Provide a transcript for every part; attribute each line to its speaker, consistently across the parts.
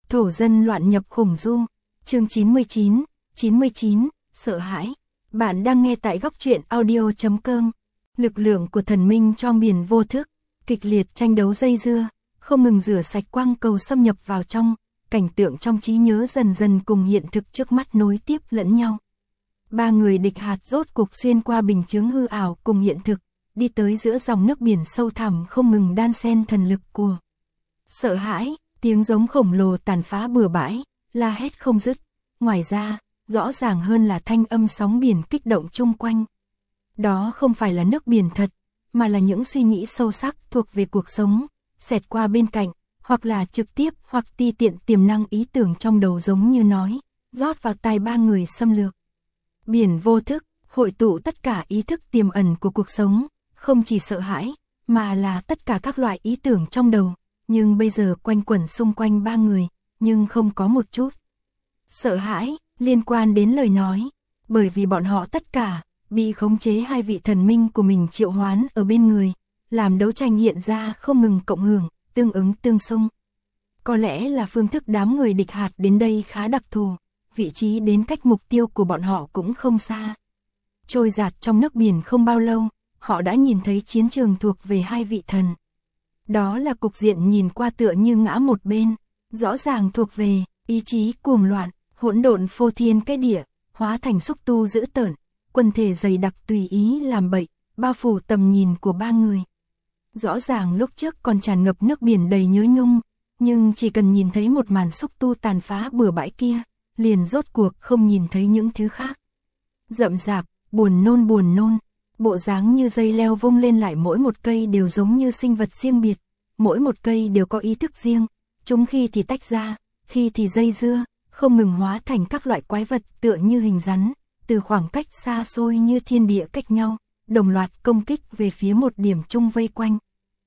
Speaker 1: Thổ dân loạn nhập khủng du. Chương 99, sợ hãi. Bạn đang nghe tại góc truyện audio.com. Lực lượng của thần minh trong biển vô thức, kịch liệt tranh đấu dây dưa, không ngừng rửa sạch quang cầu xâm nhập vào trong, cảnh tượng trong trí nhớ dần dần cùng hiện thực trước mắt nối tiếp lẫn nhau. Ba người địch hạt rốt cuộc xuyên qua bình chướng hư ảo cùng hiện thực, đi tới giữa dòng nước biển sâu thẳm không ngừng đan xen thần lực của sợ hãi, tiếng giống khổng lồ tàn phá bừa bãi, la hét không dứt. Ngoài ra, rõ ràng hơn là thanh âm sóng biển kích động chung quanh. Đó không phải là nước biển thật, mà là những suy nghĩ sâu sắc thuộc về cuộc sống, xẹt qua bên cạnh, hoặc là trực tiếp hoặc ti tiện tiềm năng ý tưởng trong đầu giống như nói, rót vào tai ba người xâm lược. Biển vô thức, hội tụ tất cả ý thức tiềm ẩn của cuộc sống, không chỉ sợ hãi, mà là tất cả các loại ý tưởng trong đầu, nhưng bây giờ quanh quẩn xung quanh ba người, nhưng không có một chút sợ hãi liên quan đến lời nói, bởi vì bọn họ tất cả bị khống chế hai vị thần minh của mình triệu hoán ở bên người, làm đấu tranh hiện ra không ngừng cộng hưởng, tương ứng tương xung. Có lẽ là phương thức đám người địch hạt đến đây khá đặc thù, vị trí đến cách mục tiêu của bọn họ cũng không xa. Trôi dạt trong nước biển không bao lâu, họ đã nhìn thấy chiến trường thuộc về hai vị thần. Đó là cục diện nhìn qua tựa như ngã một bên, rõ ràng thuộc về ý chí cuồng loạn, hỗn độn phô thiên cái địa, hóa thành xúc tu dữ tợn, quân thể dày đặc tùy ý làm bậy, bao phủ tầm nhìn của ba người. Rõ ràng lúc trước còn tràn ngập nước biển đầy nhớ nhung, nhưng chỉ cần nhìn thấy một màn xúc tu tàn phá bừa bãi kia, liền rốt cuộc không nhìn thấy những thứ khác. Rậm rạp, buồn nôn, bộ dáng như dây leo vung lên lại mỗi một cây đều giống như sinh vật riêng biệt, mỗi một cây đều có ý thức riêng, chúng khi thì tách ra, khi thì dây dưa, không ngừng hóa thành các loại quái vật tựa như hình rắn, từ khoảng cách xa xôi như thiên địa cách nhau, đồng loạt công kích về phía một điểm chung vây quanh.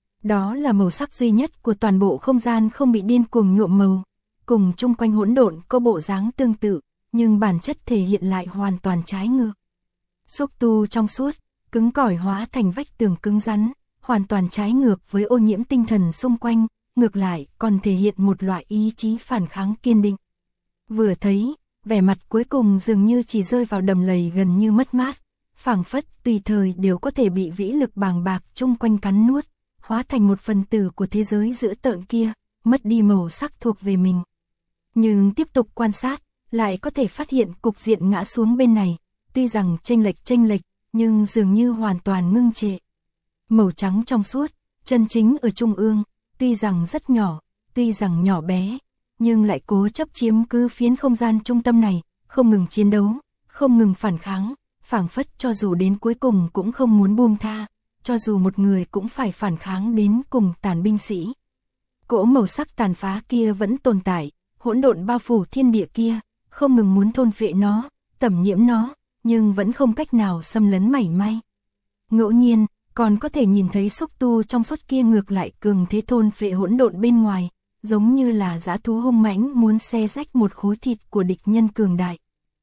Speaker 1: Đó là màu sắc duy nhất của toàn bộ không gian không bị điên cuồng nhuộm màu, cùng chung quanh hỗn độn có bộ dáng tương tự, nhưng bản chất thể hiện lại hoàn toàn trái ngược. Xúc tu trong suốt, cứng cỏi hóa thành vách tường cứng rắn, hoàn toàn trái ngược với ô nhiễm tinh thần xung quanh, ngược lại còn thể hiện một loại ý chí phản kháng kiên định. Vừa thấy, vẻ mặt cuối cùng dường như chỉ rơi vào đầm lầy gần như mất mát, phảng phất tùy thời đều có thể bị vĩ lực bàng bạc chung quanh cắn nuốt, hóa thành một phần tử của thế giới dữ tợn kia, mất đi màu sắc thuộc về mình. Nhưng tiếp tục quan sát, lại có thể phát hiện cục diện ngã xuống bên này, tuy rằng chênh lệch, nhưng dường như hoàn toàn ngưng trệ. Màu trắng trong suốt, chân chính ở trung ương, tuy rằng rất nhỏ, tuy rằng nhỏ bé, nhưng lại cố chấp chiếm cứ phiến không gian trung tâm này, không ngừng chiến đấu, không ngừng phản kháng, phảng phất cho dù đến cuối cùng cũng không muốn buông tha, cho dù một người cũng phải phản kháng đến cùng tàn binh sĩ. Cỗ màu sắc tàn phá kia vẫn tồn tại, hỗn độn bao phủ thiên địa kia, không ngừng muốn thôn phệ nó, tẩm nhiễm nó, nhưng vẫn không cách nào xâm lấn mảy may. Ngẫu nhiên, còn có thể nhìn thấy xúc tu trong suốt kia ngược lại cường thế thôn phệ hỗn độn bên ngoài, giống như là dã thú hung mãnh muốn xé rách một khối thịt của địch nhân cường đại.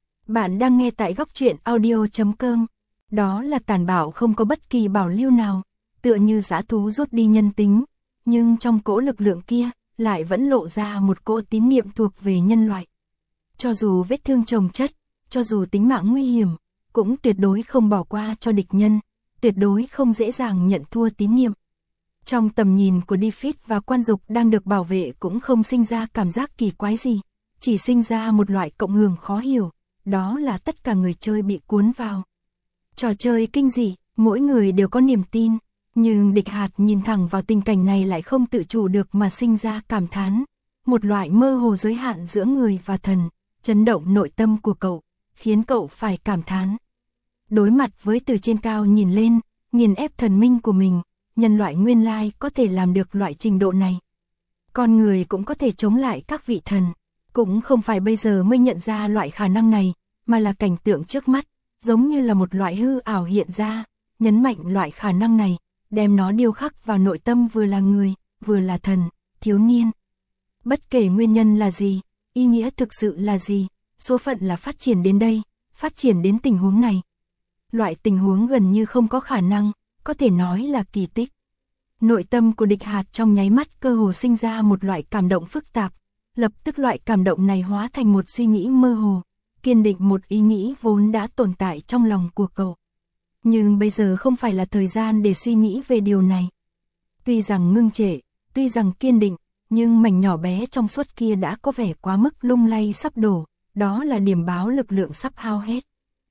Speaker 1: Bạn đang nghe tại góc truyện audio.com. Đó là tàn bạo không có bất kỳ bảo lưu nào, tựa như dã thú rút đi nhân tính, nhưng trong cỗ lực lượng kia, lại vẫn lộ ra một cỗ tín niệm thuộc về nhân loại. Cho dù vết thương chồng chất, cho dù tính mạng nguy hiểm, cũng tuyệt đối không bỏ qua cho địch nhân, tuyệt đối không dễ dàng nhận thua tín niệm. Trong tầm nhìn của Defit và quan dục đang được bảo vệ cũng không sinh ra cảm giác kỳ quái gì, chỉ sinh ra một loại cộng hưởng khó hiểu, đó là tất cả người chơi bị cuốn vào trò chơi kinh dị, mỗi người đều có niềm tin, nhưng địch hạt nhìn thẳng vào tình cảnh này lại không tự chủ được mà sinh ra cảm thán, một loại mơ hồ giới hạn giữa người và thần, chấn động nội tâm của cậu, khiến cậu phải cảm thán. Đối mặt với từ trên cao nhìn lên, nghiền ép thần minh của mình, nhân loại nguyên lai có thể làm được loại trình độ này. Con người cũng có thể chống lại các vị thần, cũng không phải bây giờ mới nhận ra loại khả năng này, mà là cảnh tượng trước mắt, giống như là một loại hư ảo hiện ra, nhấn mạnh loại khả năng này, đem nó điêu khắc vào nội tâm vừa là người, vừa là thần, thiếu niên. Bất kể nguyên nhân là gì, ý nghĩa thực sự là gì, số phận là phát triển đến đây, phát triển đến tình huống này. Loại tình huống gần như không có khả năng, có thể nói là kỳ tích. Nội tâm của địch hạt trong nháy mắt cơ hồ sinh ra một loại cảm động phức tạp, lập tức loại cảm động này hóa thành một suy nghĩ mơ hồ, kiên định một ý nghĩ vốn đã tồn tại trong lòng của cậu. Nhưng bây giờ không phải là thời gian để suy nghĩ về điều này. Tuy rằng ngưng trệ, tuy rằng kiên định, nhưng mảnh nhỏ bé trong suốt kia đã có vẻ quá mức lung lay sắp đổ, đó là điểm báo lực lượng sắp hao hết.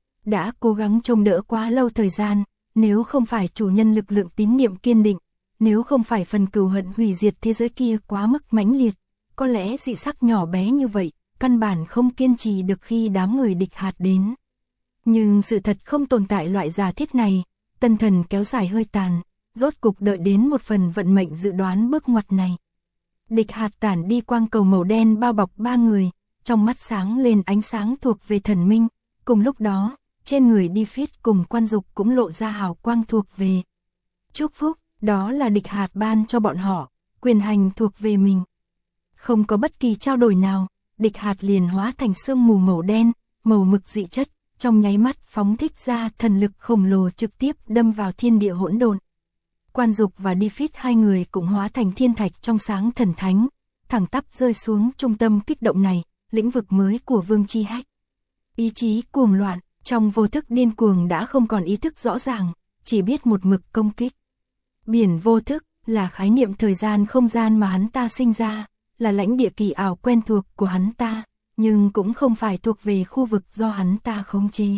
Speaker 1: Đã cố gắng trông đỡ quá lâu thời gian, nếu không phải chủ nhân lực lượng tín niệm kiên định, nếu không phải phần cừu hận hủy diệt thế giới kia quá mức mãnh liệt, có lẽ dị sắc nhỏ bé như vậy, căn bản không kiên trì được khi đám người địch hạt đến. Nhưng sự thật không tồn tại loại giả thiết này, tân thần kéo dài hơi tàn, rốt cục đợi đến một phần vận mệnh dự đoán bước ngoặt này. Địch hạt tản đi quang cầu màu đen bao bọc ba người, trong mắt sáng lên ánh sáng thuộc về thần minh, cùng lúc đó, trên người đi phít cùng Quan Dục cũng lộ ra hào quang thuộc về chúc phúc, đó là địch hạt ban cho bọn họ, quyền hành thuộc về mình. Không có bất kỳ trao đổi nào, địch hạt liền hóa thành sương mù màu đen, màu mực dị chất, trong nháy mắt phóng thích ra thần lực khổng lồ trực tiếp đâm vào thiên địa hỗn độn. Quan Dục và Đi Phít hai người cũng hóa thành thiên thạch trong sáng thần thánh, thẳng tắp rơi xuống trung tâm kích động này, lĩnh vực mới của Vương Chi Hách. Ý chí cuồng loạn, trong vô thức điên cuồng đã không còn ý thức rõ ràng, chỉ biết một mực công kích. Biển vô thức là khái niệm thời gian không gian mà hắn ta sinh ra, là lãnh địa kỳ ảo quen thuộc của hắn ta, nhưng cũng không phải thuộc về khu vực do hắn ta khống chế.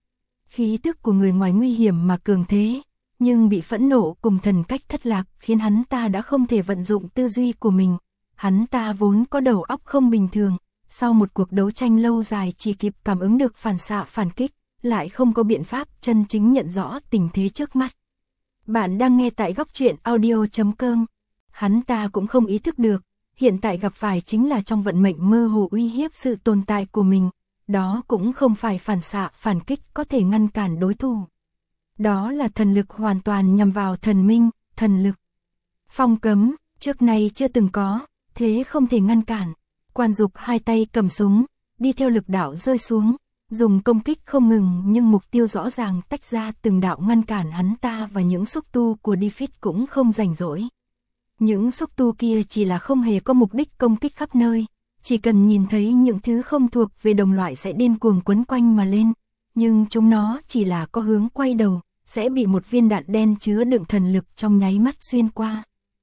Speaker 1: Khí tức của người ngoài nguy hiểm mà cường thế, nhưng bị phẫn nộ cùng thần cách thất lạc khiến hắn ta đã không thể vận dụng tư duy của mình. Hắn ta vốn có đầu óc không bình thường, sau một cuộc đấu tranh lâu dài chỉ kịp cảm ứng được phản xạ phản kích, lại không có biện pháp chân chính nhận rõ tình thế trước mắt. Bạn đang nghe tại góc truyện audio.com. Hắn ta cũng không ý thức được, hiện tại gặp phải chính là trong vận mệnh mơ hồ uy hiếp sự tồn tại của mình, đó cũng không phải phản xạ phản kích có thể ngăn cản đối thủ. Đó là thần lực hoàn toàn nhằm vào thần minh, thần lực. Phong cấm, trước nay chưa từng có, thế không thể ngăn cản. Quan Dục hai tay cầm súng, đi theo lực đạo rơi xuống, dùng công kích không ngừng nhưng mục tiêu rõ ràng tách ra từng đạo ngăn cản hắn ta và những xúc tu của Đi Phít cũng không rảnh rỗi. Những xúc tu kia chỉ là không hề có mục đích công kích khắp nơi, chỉ cần nhìn thấy những thứ không thuộc về đồng loại sẽ điên cuồng quấn quanh mà lên, nhưng chúng nó chỉ là có hướng quay đầu, sẽ bị một viên đạn đen chứa đựng thần lực trong nháy mắt xuyên qua.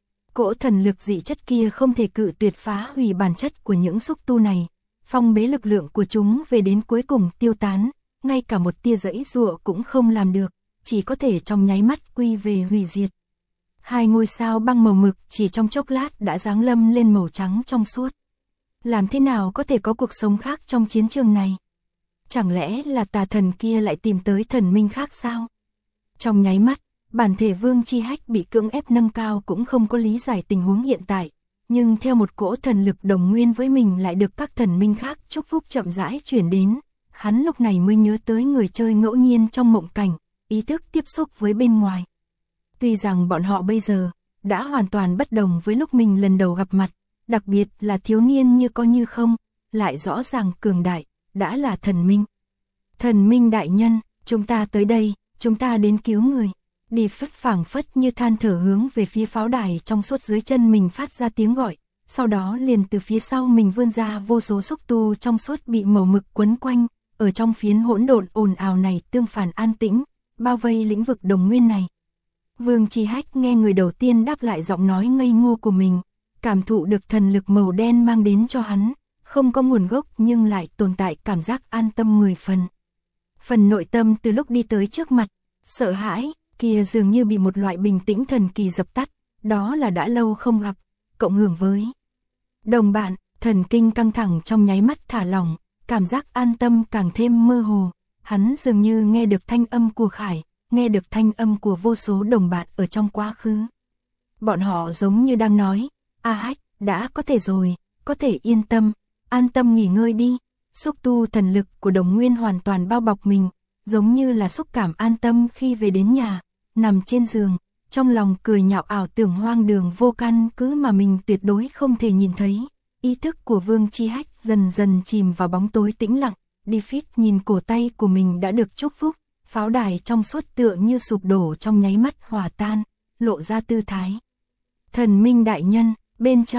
Speaker 1: Cỗ thần lực dị chất kia không thể cự tuyệt phá hủy bản chất của những xúc tu này, phong bế lực lượng của chúng về đến cuối cùng tiêu tán, ngay cả một tia giãy giụa cũng không làm được, chỉ có thể trong nháy mắt quy về hủy diệt. Hai ngôi sao băng màu mực chỉ trong chốc lát đã giáng lâm lên màu trắng trong suốt. Làm thế nào có thể có cuộc sống khác trong chiến trường này? Chẳng lẽ là tà thần kia lại tìm tới thần minh khác sao? Trong nháy mắt, bản thể Vương Chi Hách bị cưỡng ép nâng cao cũng không có lý giải tình huống hiện tại, nhưng theo một cỗ thần lực đồng nguyên với mình lại được các thần minh khác chúc phúc chậm rãi chuyển đến, hắn lúc này mới nhớ tới người chơi ngẫu nhiên trong mộng cảnh, ý thức tiếp xúc với bên ngoài. Tuy rằng bọn họ bây giờ đã hoàn toàn bất đồng với lúc mình lần đầu gặp mặt, đặc biệt là thiếu niên như có như không, lại rõ ràng cường đại, đã là thần minh. Thần minh đại nhân, chúng ta tới đây, chúng ta đến cứu người. Đi Phít phảng phất như than thở hướng về phía pháo đài trong suốt dưới chân mình phát ra tiếng gọi, sau đó liền từ phía sau mình vươn ra vô số xúc tu trong suốt bị màu mực quấn quanh, ở trong phiến hỗn độn ồn ào này tương phản an tĩnh, bao vây lĩnh vực đồng nguyên này. Vương Chi Hách nghe người đầu tiên đáp lại giọng nói ngây ngô của mình, cảm thụ được thần lực màu đen mang đến cho hắn, không có nguồn gốc nhưng lại tồn tại cảm giác an tâm 10 phần. Phần nội tâm từ lúc đi tới trước mặt, sợ hãi, kia dường như bị một loại bình tĩnh thần kỳ dập tắt, đó là đã lâu không gặp, cộng hưởng với đồng bạn, thần kinh căng thẳng trong nháy mắt thả lỏng, cảm giác an tâm càng thêm mơ hồ, hắn dường như nghe được thanh âm của Khải, nghe được thanh âm của vô số đồng bạn ở trong quá khứ. Bọn họ giống như đang nói, A Hách, đã có thể rồi, có thể yên tâm, an tâm nghỉ ngơi đi. Xúc tu thần lực của đồng nguyên hoàn toàn bao bọc mình, giống như là xúc cảm an tâm khi về đến nhà, nằm trên giường, trong lòng cười nhạo ảo tưởng hoang đường vô căn cứ mà mình tuyệt đối không thể nhìn thấy. Ý thức của Vương Chi Hách dần dần chìm vào bóng tối tĩnh lặng, Đi Phít nhìn cổ tay của mình đã được chúc phúc, pháo đài trong suốt tựa như sụp đổ trong nháy mắt hòa tan, lộ ra tư thái. Thần minh đại nhân, bên trong,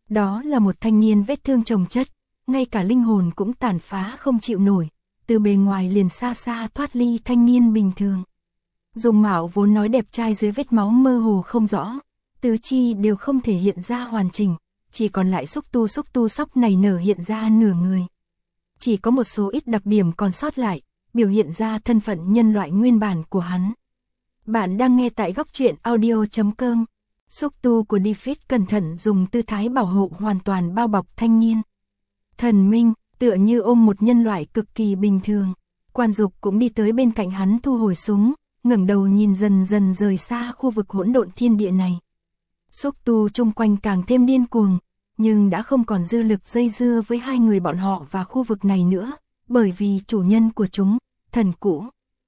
Speaker 1: Đó là một thanh niên vết thương chồng chất, ngay cả linh hồn cũng tàn phá không chịu nổi, từ bề ngoài liền xa xa thoát ly thanh niên bình thường. Dung mạo vốn nói đẹp trai dưới vết máu mơ hồ không rõ, tứ chi đều không thể hiện ra hoàn chỉnh, chỉ còn lại xúc tu sóc này nở hiện ra nửa người. Chỉ có một số ít đặc điểm còn sót lại, biểu hiện ra thân phận nhân loại nguyên bản của hắn. Bạn đang nghe tại góc truyện audio.com. Xúc tu của David cẩn thận dùng tư thái bảo hộ hoàn toàn bao bọc thanh niên. Thần Minh, tựa như ôm một nhân loại cực kỳ bình thường. Quan Dục cũng đi tới bên cạnh hắn thu hồi súng, ngẩng đầu nhìn dần dần rời xa khu vực hỗn độn thiên địa này. Xúc tu chung quanh càng thêm điên cuồng, nhưng đã không còn dư lực dây dưa với hai người bọn họ và khu vực này nữa, bởi vì chủ nhân của chúng, thần cũ,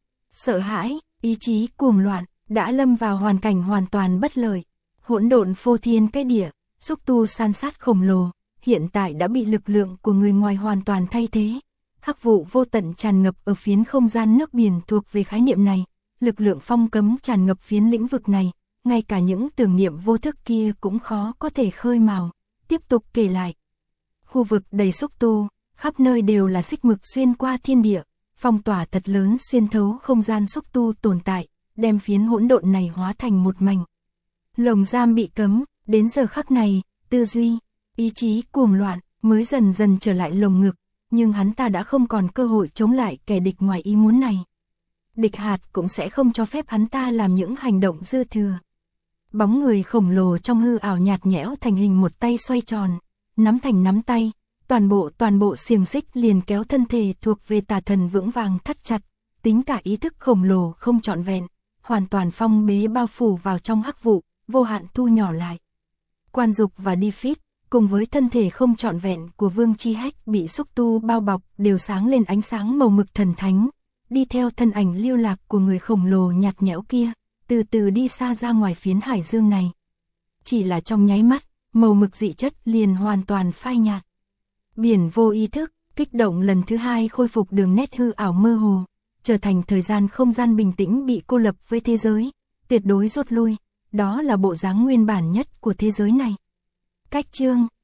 Speaker 1: sợ hãi, ý chí cuồng loạn, đã lâm vào hoàn cảnh hoàn toàn bất lợi. Hỗn độn phô thiên cái địa, xúc tu san sát khổng lồ, hiện tại đã bị lực lượng của người ngoài hoàn toàn thay thế. Hắc vụ vô tận tràn ngập ở phiến không gian nước biển thuộc về khái niệm này, lực lượng phong cấm tràn ngập phiến lĩnh vực này, ngay cả những tưởng niệm vô thức kia cũng khó có thể khơi mào. Tiếp tục kể lại. Khu vực đầy xúc tu, khắp nơi đều là xích mực xuyên qua thiên địa, phong tỏa thật lớn xuyên thấu không gian xúc tu tồn tại, đem phiến hỗn độn này hóa thành một mảnh. Lồng giam bị cấm, đến giờ khắc này, tư duy, ý chí cuồng loạn, mới dần dần trở lại lồng ngực, nhưng hắn ta đã không còn cơ hội chống lại kẻ địch ngoài ý muốn này. Địch hạt cũng sẽ không cho phép hắn ta làm những hành động dư thừa. Bóng người khổng lồ trong hư ảo nhạt nhẽo thành hình một tay xoay tròn, nắm thành nắm tay, toàn bộ xiềng xích liền kéo thân thể thuộc về tà thần vững vàng thắt chặt, tính cả ý thức khổng lồ không trọn vẹn, hoàn toàn phong bế bao phủ vào trong hắc vụ, vô hạn thu nhỏ lại. Quan Dục và David, cùng với thân thể không trọn vẹn của Vương Chi Hách bị xúc tu bao bọc đều sáng lên ánh sáng màu mực thần thánh, đi theo thân ảnh lưu lạc của người khổng lồ nhạt nhẽo kia, từ từ đi xa ra ngoài phiến hải dương này. Chỉ là trong nháy mắt, màu mực dị chất liền hoàn toàn phai nhạt. Biển vô ý thức, kích động lần thứ hai khôi phục đường nét hư ảo mơ hồ, trở thành thời gian không gian bình tĩnh bị cô lập với thế giới, tuyệt đối rút lui, đó là bộ dáng nguyên bản nhất của thế giới này. Cách chương